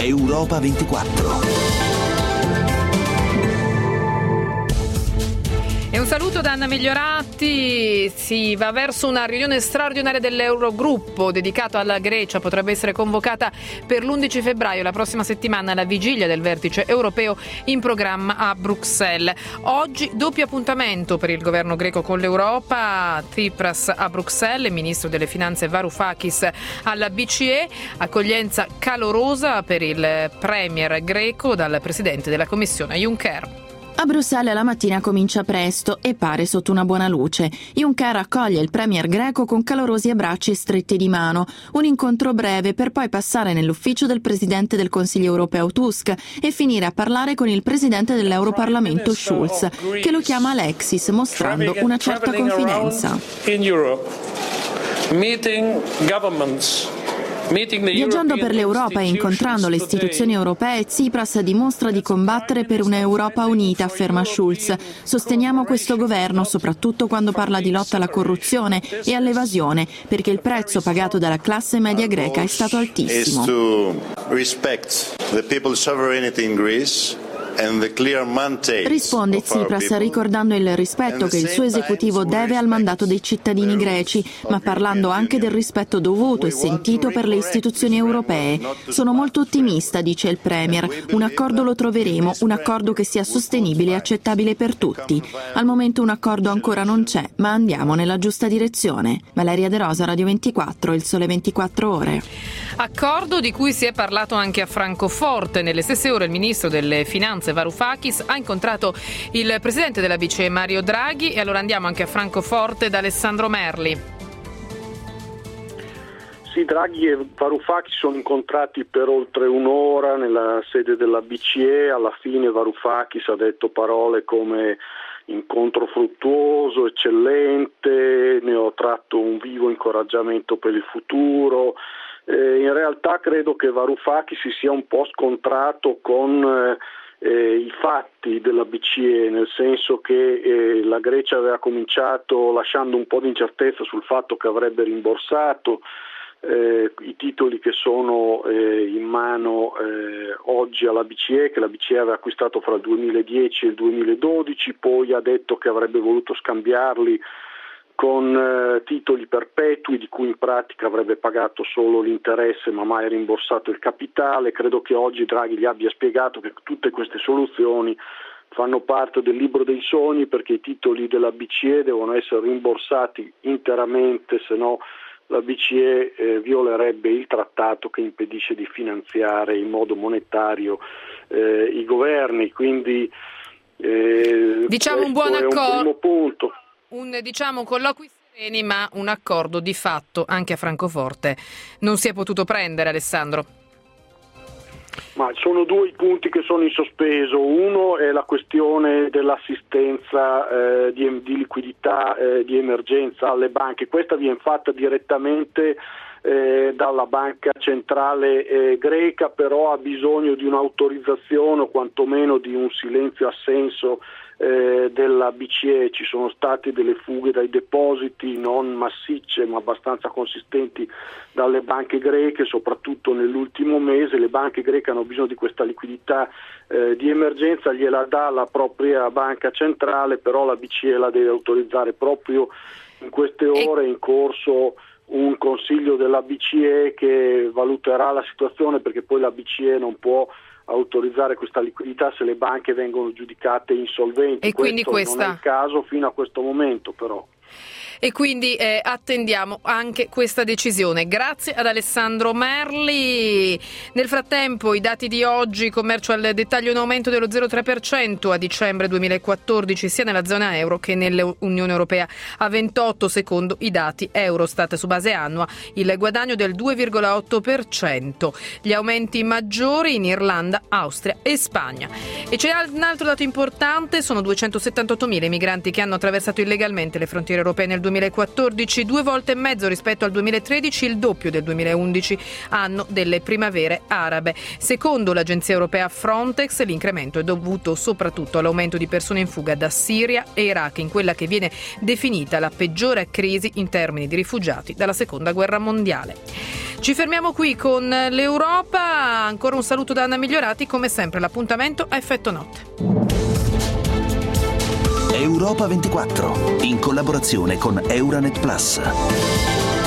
Europa 24. E un saluto da Anna Migliorati. Si va verso una riunione straordinaria dell'Eurogruppo dedicata alla Grecia. Potrebbe essere convocata per l'11 febbraio, la prossima settimana, alla vigilia del vertice europeo in programma a Bruxelles. Oggi doppio appuntamento per il governo greco con l'Europa. Tsipras a Bruxelles, il ministro delle finanze Varoufakis alla BCE. Accoglienza calorosa per il premier greco dal presidente della Commissione Juncker. A Bruxelles la mattina comincia presto e pare sotto una buona luce. Juncker accoglie il premier greco con calorosi abbracci e stretti di mano. Un incontro breve per poi passare nell'ufficio del presidente del Consiglio europeo Tusk e finire a parlare con il presidente dell'Europarlamento Schulz, che lo chiama Alexis, mostrando una certa confidenza. Viaggiando per l'Europa e incontrando le istituzioni europee, Tsipras dimostra di combattere per un'Europa unita, afferma Schulz. Sosteniamo questo governo, soprattutto quando parla di lotta alla corruzione e all'evasione, perché il prezzo pagato dalla classe media greca è stato altissimo. Risponde Tsipras ricordando il rispetto che il suo esecutivo deve al mandato dei cittadini greci, ma parlando anche del rispetto dovuto e sentito per le istituzioni europee. Sono molto ottimista, dice il premier. Un accordo lo troveremo, un accordo che sia sostenibile e accettabile per tutti. Al momento un accordo ancora non c'è, ma andiamo nella giusta direzione. Valeria De Rosa, Radio 24, Il Sole 24 Ore. Accordo di cui si è parlato anche a Francoforte. Nelle stesse ore il ministro delle finanze Varoufakis ha incontrato il presidente della BCE Mario Draghi e allora andiamo anche a Francoforte da Alessandro Merli. Sì, Draghi e Varoufakis sono incontrati per oltre un'ora nella sede della BCE. Alla fine Varoufakis ha detto parole come incontro fruttuoso, eccellente, ne ho tratto un vivo incoraggiamento per il futuro. In realtà credo che Varoufakis si sia un po' scontrato con i fatti della BCE, nel senso che la Grecia aveva cominciato lasciando un po' di incertezza sul fatto che avrebbe rimborsato i titoli che sono in mano oggi alla BCE, che la BCE aveva acquistato fra il 2010 e il 2012, poi ha detto che avrebbe voluto scambiarli con titoli perpetui di cui in pratica avrebbe pagato solo l'interesse ma mai rimborsato il capitale. Credo che oggi Draghi gli abbia spiegato che tutte queste soluzioni fanno parte del libro dei sogni, perché i titoli della BCE devono essere rimborsati interamente, se no la BCE violerebbe il trattato che impedisce di finanziare in modo monetario i governi. Quindi diciamo un buon accordo. È un primo punto. Colloqui sereni, ma un accordo di fatto anche a Francoforte non si è potuto prendere, Alessandro. Ma sono due i punti che sono in sospeso. Uno è la questione dell'assistenza di liquidità di emergenza alle banche. Questa viene fatta direttamente dalla banca centrale greca, però ha bisogno di un'autorizzazione o quantomeno di un silenzio assenso della BCE. Ci sono state delle fughe dai depositi non massicce ma abbastanza consistenti dalle banche greche, soprattutto nell'ultimo mese. Le banche greche hanno bisogno di questa liquidità di emergenza, gliela dà la propria banca centrale, però la BCE la deve autorizzare. Proprio in queste ore è in corso un consiglio della BCE che valuterà la situazione, perché poi la BCE non può autorizzare questa liquidità se le banche vengono giudicate insolventi. E quindi non è il caso fino a questo momento, però. E quindi attendiamo anche questa decisione. Grazie ad Alessandro Merli. Nel frattempo i dati di oggi: commercio al dettaglio in aumento dello 0,3% a dicembre 2014 sia nella zona euro che nell'Unione Europea a 28, secondo i dati Eurostat su base annua, il guadagno del 2,8%. Gli aumenti maggiori in Irlanda, Austria e Spagna. E c'è un altro dato importante: sono 278.000 i migranti che hanno attraversato illegalmente le frontiere europee nel 2014, 2 volte e mezzo rispetto al 2013, il doppio del 2011, anno delle primarie primavere arabe. Secondo l'agenzia europea Frontex, l'incremento è dovuto soprattutto all'aumento di persone in fuga da Siria e Iraq, in quella che viene definita la peggiore crisi in termini di rifugiati dalla seconda guerra mondiale. Ci fermiamo qui con l'Europa. Ancora un saluto da Anna Migliorati, come sempre l'appuntamento a effetto notte. Europa 24, in collaborazione con Euranet Plus.